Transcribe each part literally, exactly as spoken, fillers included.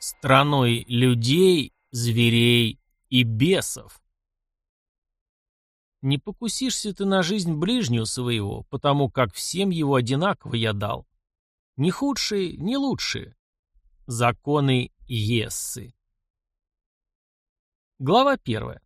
Страной людей, зверей и бесов. Не покусишься ты на жизнь ближнего своего, потому как всем его одинаково я дал. Ни худшие, ни лучшие. Законы Иессы. Глава первая.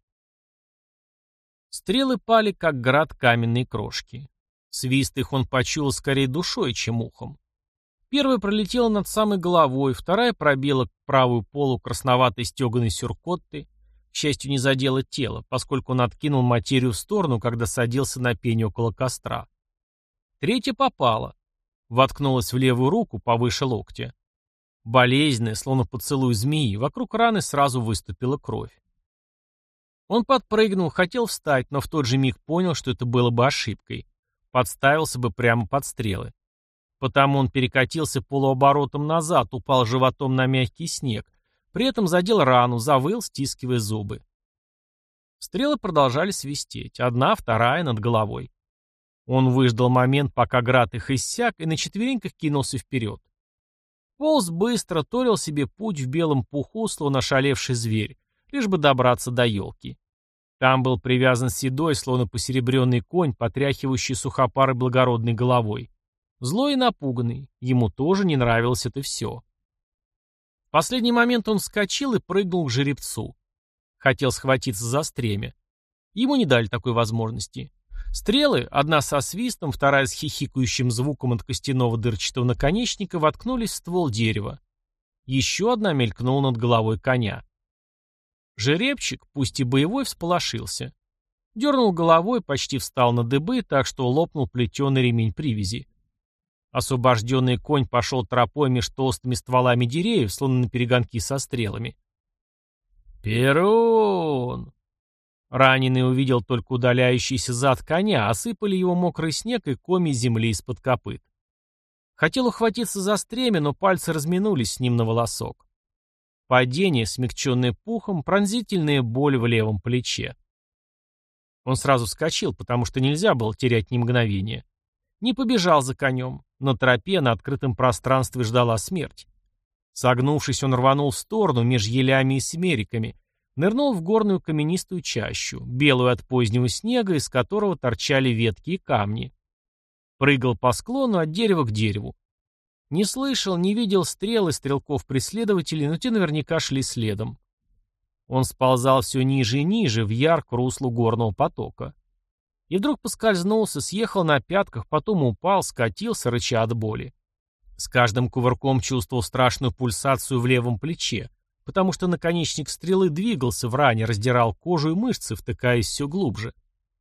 Стрелы пали, как град каменной крошки. Свист их он почуял скорее душой, чем ухом. Первая пролетела над самой головой, вторая пробила к правую полу красноватой стеганой сюркотты, к счастью, не задела тело, поскольку он откинул материю в сторону, когда садился на пень около костра. Третья попала, воткнулась в левую руку повыше локтя. Болезненная, словно поцелуй змеи, вокруг раны сразу выступила кровь. Он подпрыгнул, хотел встать, но в тот же миг понял, что это было бы ошибкой. Подставился бы прямо под стрелы. Потому он перекатился полуоборотом назад, упал животом на мягкий снег, при этом задел рану, завыл, стискивая зубы. Стрелы продолжали свистеть, одна, вторая над головой. Он выждал момент, пока град их иссяк, и на четвереньках кинулся вперед. Полз быстро, торил себе путь в белом пуху, словно ошалевший зверь, лишь бы добраться до елки. Там был привязан седой, словно посеребренный конь, потряхивающий сухопарой благородной головой. Злой и напуганный, ему тоже не нравилось это все. В последний момент он вскочил и прыгнул к жеребцу. Хотел схватиться за стремя. Ему не дали такой возможности. Стрелы, одна со свистом, вторая с хихикающим звуком от костяного дырчатого наконечника, воткнулись в ствол дерева. Еще одна мелькнула над головой коня. Жеребчик, пусть и боевой, всполошился. Дернул головой, почти встал на дыбы, так что лопнул плетеный ремень привязи. Освобожденный конь пошел тропой меж толстыми стволами деревьев, словно на перегонки со стрелами. «Перун!» Раненый увидел только удаляющийся зад коня, осыпали его мокрый снег и коми земли из-под копыт. Хотел ухватиться за стремя, но пальцы разминулись с ним на волосок. Падение, смягченное пухом, пронзительная боль в левом плече. Он сразу вскочил, потому что нельзя было терять ни мгновения. Не побежал за конем. На тропе на открытом пространстве ждала смерть. Согнувшись, он рванул в сторону меж елями и смериками, нырнул в горную каменистую чащу, белую от позднего снега, из которого торчали ветки и камни. Прыгал по склону от дерева к дереву. Не слышал, не видел стрел и стрелков-преследователей, но те наверняка шли следом. Он сползал все ниже и ниже, в яр к руслу горного потока. И вдруг поскользнулся, съехал на пятках, потом упал, скатился, рыча от боли. С каждым кувырком чувствовал страшную пульсацию в левом плече, потому что наконечник стрелы двигался в ране, раздирал кожу и мышцы, втыкаясь все глубже.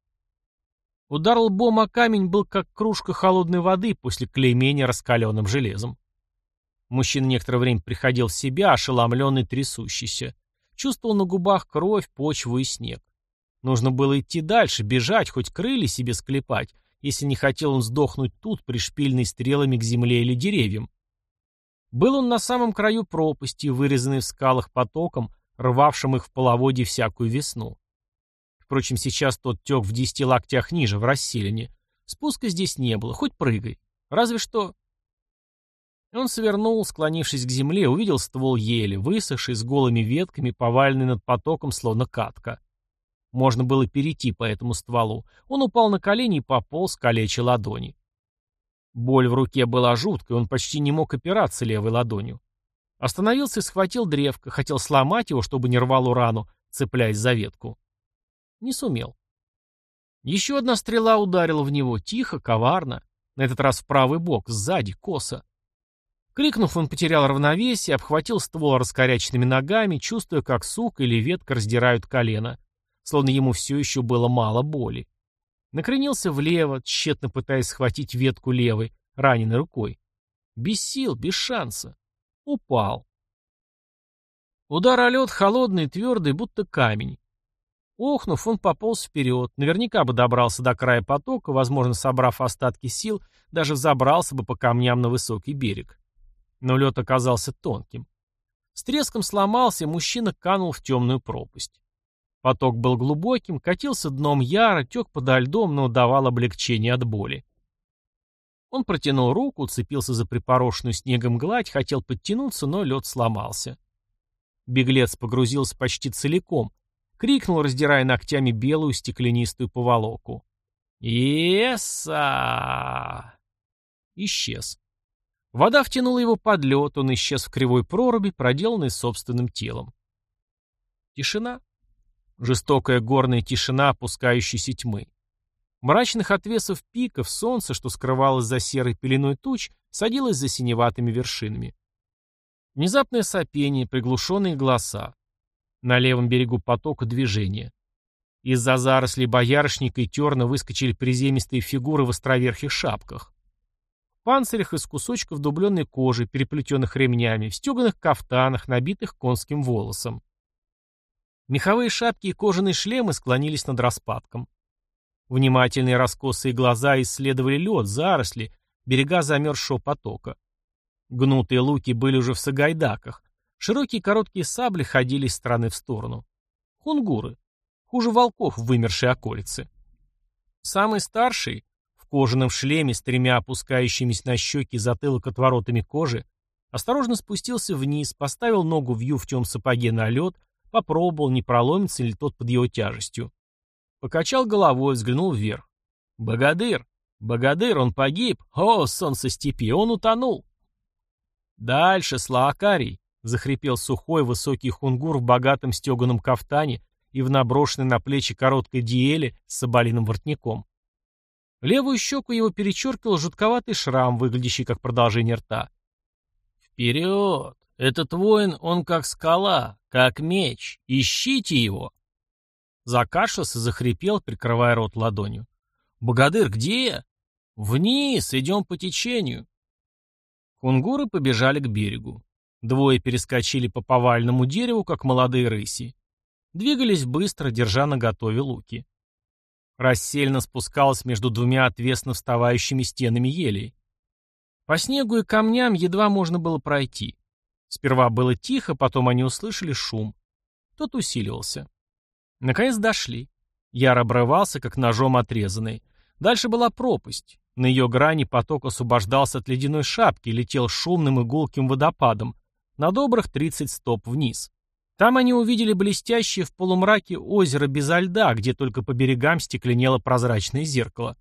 Удар лбом о камень был как кружка холодной воды после клеймения раскаленным железом. Мужчина некоторое время приходил в себя, ошеломленный, трясущийся. Чувствовал на губах кровь, почву и снег. Нужно было идти дальше, бежать, хоть крылья себе склепать, если не хотел он сдохнуть тут, пришпильный стрелами к земле или деревьям. Был он на самом краю пропасти, вырезанной в скалах потоком, рвавшим их в половодье всякую весну. Впрочем, сейчас тот тек в десяти локтях ниже, в расселине. Спуска здесь не было, хоть прыгай. Разве что... Он свернул, склонившись к земле, увидел ствол ели, высохший, с голыми ветками, поваленный над потоком, словно катка. Можно было перейти по этому стволу. Он упал на колени и пополз, калеча ладони. Боль в руке была жуткой, он почти не мог опираться левой ладонью. Остановился и схватил древко, хотел сломать его, чтобы не рвало рану, цепляясь за ветку. Не сумел. Еще одна стрела ударила в него, тихо, коварно, на этот раз в правый бок, сзади, косо. Крикнув, он потерял равновесие, обхватил ствол раскоряченными ногами, чувствуя, как сук или ветка раздирают колено, словно ему все еще было мало боли. Накренился влево, тщетно пытаясь схватить ветку левой, раненой рукой. Без сил, без шанса. Упал. Удар о лед холодный, твердый, будто камень. Охнув, он пополз вперед, наверняка бы добрался до края потока, возможно, собрав остатки сил, даже взобрался бы по камням на высокий берег. Но лед оказался тонким. С треском сломался, и мужчина канул в темную пропасть. Поток был глубоким, катился дном яра, тек подо льдом, но давал облегчение от боли. Он протянул руку, уцепился за припорошенную снегом гладь, хотел подтянуться, но лед сломался. Беглец погрузился почти целиком, крикнул, раздирая ногтями белую стеклянистую поволоку. «Еса!» Исчез. Вода втянула его под лед, он исчез в кривой проруби, проделанной собственным телом. Тишина. Жестокая горная тишина опускающейся тьмы. Мрачных отвесов пиков солнце, что скрывалось за серой пеленой туч, садилось за синеватыми вершинами. Внезапное сопение, приглушенные голоса. На левом берегу потока движения. Из-за зарослей боярышника и терна выскочили приземистые фигуры в островерхих шапках. В панцирях из кусочков дубленной кожи, переплетенных ремнями, в стеганых кафтанах, набитых конским волосом. Меховые шапки и кожаные шлемы склонились над распадком. Внимательные раскосые глаза исследовали лед, заросли, берега замерзшего потока. Гнутые луки были уже в сагайдаках. Широкие короткие сабли ходили из стороны в сторону. Хунгуры. Хуже волков в вымершей околице. Самый старший, в кожаном шлеме с тремя опускающимися на щеки и затылок отворотами кожи, осторожно спустился вниз, поставил ногу в юфтевом сапоге на лед, попробовал, не проломится ли тот под его тяжестью. Покачал головой, взглянул вверх. «Богадыр! Богадыр, он погиб! О, солнце степи, он утонул!» «Дальше, Слаакарий!» — захрипел сухой высокий хунгур в богатом стеганом кафтане и в наброшенной на плечи короткой диэле с соболиным воротником. Левую щеку его перечеркивал жутковатый шрам, выглядящий как продолжение рта. «Вперед! Этот воин, он как скала, как меч. Ищите его!» Закашлялся, захрипел, прикрывая рот ладонью. «Богадыр, где?» «Вниз, идем по течению». Хунгуры побежали к берегу. Двое перескочили по повальному дереву, как молодые рыси. Двигались быстро, держа наготове луки. Рассельно спускалась между двумя отвесно вставающими стенами елей. По снегу и камням едва можно было пройти. Сперва было тихо, потом они услышали шум. Тот усиливался. Наконец дошли. Яр обрывался, как ножом отрезанный. Дальше была пропасть. На ее грани поток освобождался от ледяной шапки и летел шумным и гулким водопадом на добрых тридцать стоп вниз. Там они увидели блестящее в полумраке озеро безо льда, где только по берегам стекленело прозрачное зеркало.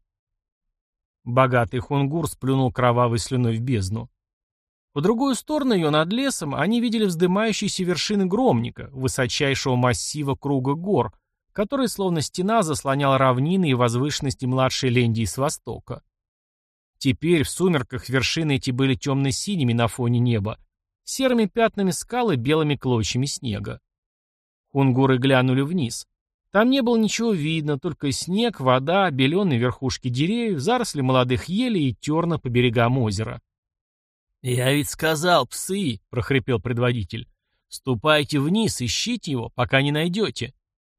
Богатый хунгур сплюнул кровавой слюной в бездну. По другую сторону ее над лесом они видели вздымающиеся вершины Громника, высочайшего массива круга гор, который словно стена заслонял равнины и возвышенности младшей Лендии с востока. Теперь в сумерках вершины эти были темно-синими на фоне неба, серыми пятнами скалы, белыми клочьями снега. Хунгуры глянули вниз. Там не было ничего видно, только снег, вода, беленые верхушки деревьев, заросли молодых елей и терна по берегам озера. «Я ведь сказал, псы!» — прохрипел предводитель. «Ступайте вниз, ищите его, пока не найдете».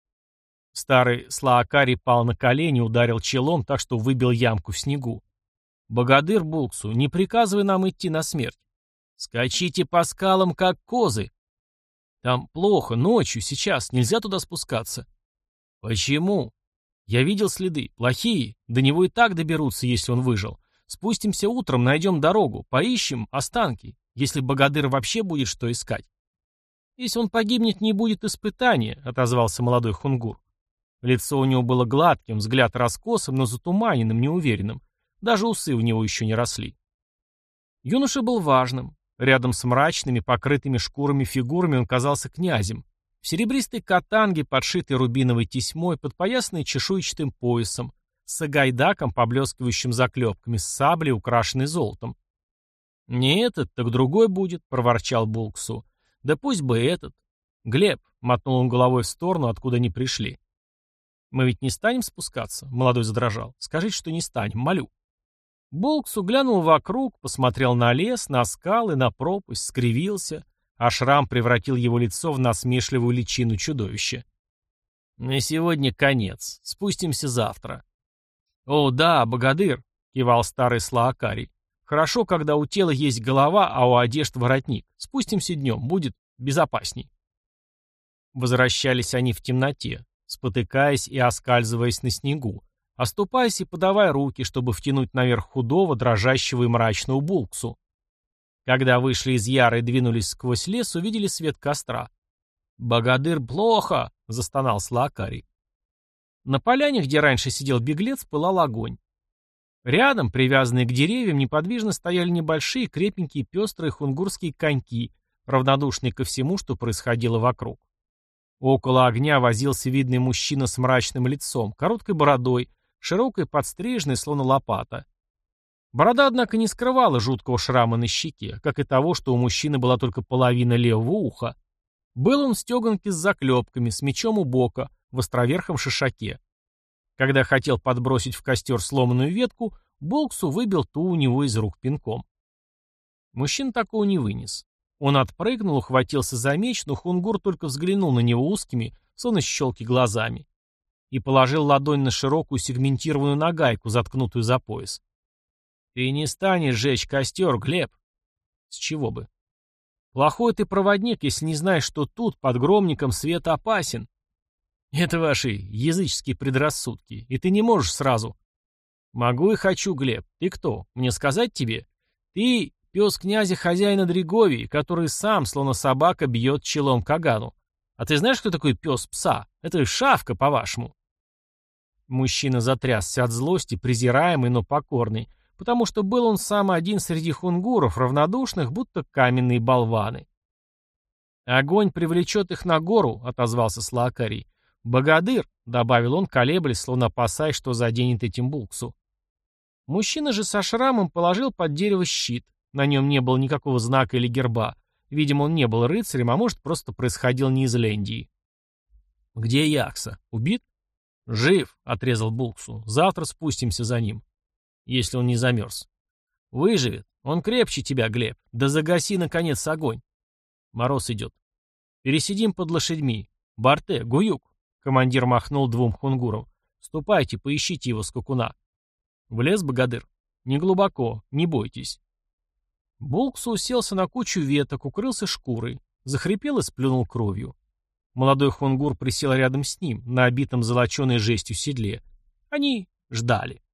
Старый Слаакарий пал на колени, ударил челом так, что выбил ямку в снегу. «Богадыр Булксу, не приказывай нам идти на смерть. Скачите по скалам, как козы. Там плохо, ночью, сейчас, нельзя туда спускаться». «Почему?» «Я видел следы, плохие, до него и так доберутся, если он выжил. Спустимся утром, найдем дорогу, поищем останки, если Богадыр вообще будет что искать». «Если он погибнет, не будет испытания», — отозвался молодой хунгур. Лицо у него было гладким, взгляд раскосым, но затуманенным, неуверенным. Даже усы у него еще не росли. Юноша был важным. Рядом с мрачными, покрытыми шкурами фигурами он казался князем. В серебристой катанге, подшитой рубиновой тесьмой, подпоясанной чешуйчатым поясом, с сагайдаком, поблескивающим заклепками, с саблей, украшенной золотом. «Не этот, так другой будет», — проворчал Булксу. «Да пусть бы этот». «Глеб», — мотнул он головой в сторону, откуда они пришли. «Мы ведь не станем спускаться?» — молодой задрожал. «Скажите, что не станем, молю». Булксу глянул вокруг, посмотрел на лес, на скалы, на пропасть, скривился, а шрам превратил его лицо в насмешливую личину чудовища. «На сегодня конец. Спустимся завтра». «О, да, Богадыр», — кивал старый Слаакарий. «Хорошо, когда у тела есть голова, а у одежд воротник. Спустимся днем, будет безопасней». Возвращались они в темноте, спотыкаясь и оскальзываясь на снегу, оступаясь и подавая руки, чтобы втянуть наверх худого, дрожащего и мрачного Булксу. Когда вышли из Яры и двинулись сквозь лес, увидели свет костра. «Богатырь плохо!» — застонал Слаакарий. На поляне, где раньше сидел беглец, пылал огонь. Рядом, привязанные к деревьям, неподвижно стояли небольшие, крепенькие, пестрые хунгурские коньки, равнодушные ко всему, что происходило вокруг. Около огня возился видный мужчина с мрачным лицом, короткой бородой, широкой, подстриженной, словно лопата. Борода, однако, не скрывала жуткого шрама на щеке, как и того, что у мужчины была только половина левого уха. Был он в стеганке с заклепками, с мечом у бока, в островерхом шишаке. Когда хотел подбросить в костер сломанную ветку, Болксу выбил ту у него из рук пинком. Мужчина такого не вынес. Он отпрыгнул, ухватился за меч, но хунгур только взглянул на него узкими, словно щелки глазами, и положил ладонь на широкую сегментированную нагайку, заткнутую за пояс. «Ты не станешь жечь костер, Глеб!» «С чего бы?» «Плохой ты проводник, если не знаешь, что тут, под громником, свет опасен». «Это ваши языческие предрассудки, и ты не можешь сразу». «Могу и хочу, Глеб. Ты кто? Мне сказать тебе? Ты пес князя хозяина Дреговии, который сам, словно собака, бьет челом Кагану. А ты знаешь, кто такой пес пса? Это шавка, по-вашему». Мужчина затрясся от злости, презираемый, но покорный, потому что был он сам один среди хунгуров, равнодушных, будто каменные болваны. «Огонь привлечет их на гору», — отозвался Слаакарий. «Богатырь», — добавил он, колеблясь, словно опасаясь, что заденет этим Булксу. Мужчина же со шрамом положил под дерево щит. На нем не было никакого знака или герба. Видимо, он не был рыцарем, а может, просто происходил не из Лендии. «Где Якса? Убит?» «Жив», — отрезал Булксу. «Завтра спустимся за ним, если он не замерз». «Выживет. Он крепче тебя, Глеб. Да загаси, наконец, огонь». Мороз идет. «Пересидим под лошадьми. Барте, Гуюк». Командир махнул двум хунгурам. «Ступайте, поищите его, скакуна». «В лес, Богатырь?» «Не глубоко, не бойтесь». Булксу уселся на кучу веток, укрылся шкурой, захрипел и сплюнул кровью. Молодой хунгур присел рядом с ним, на обитом золоченой жестью седле. Они ждали.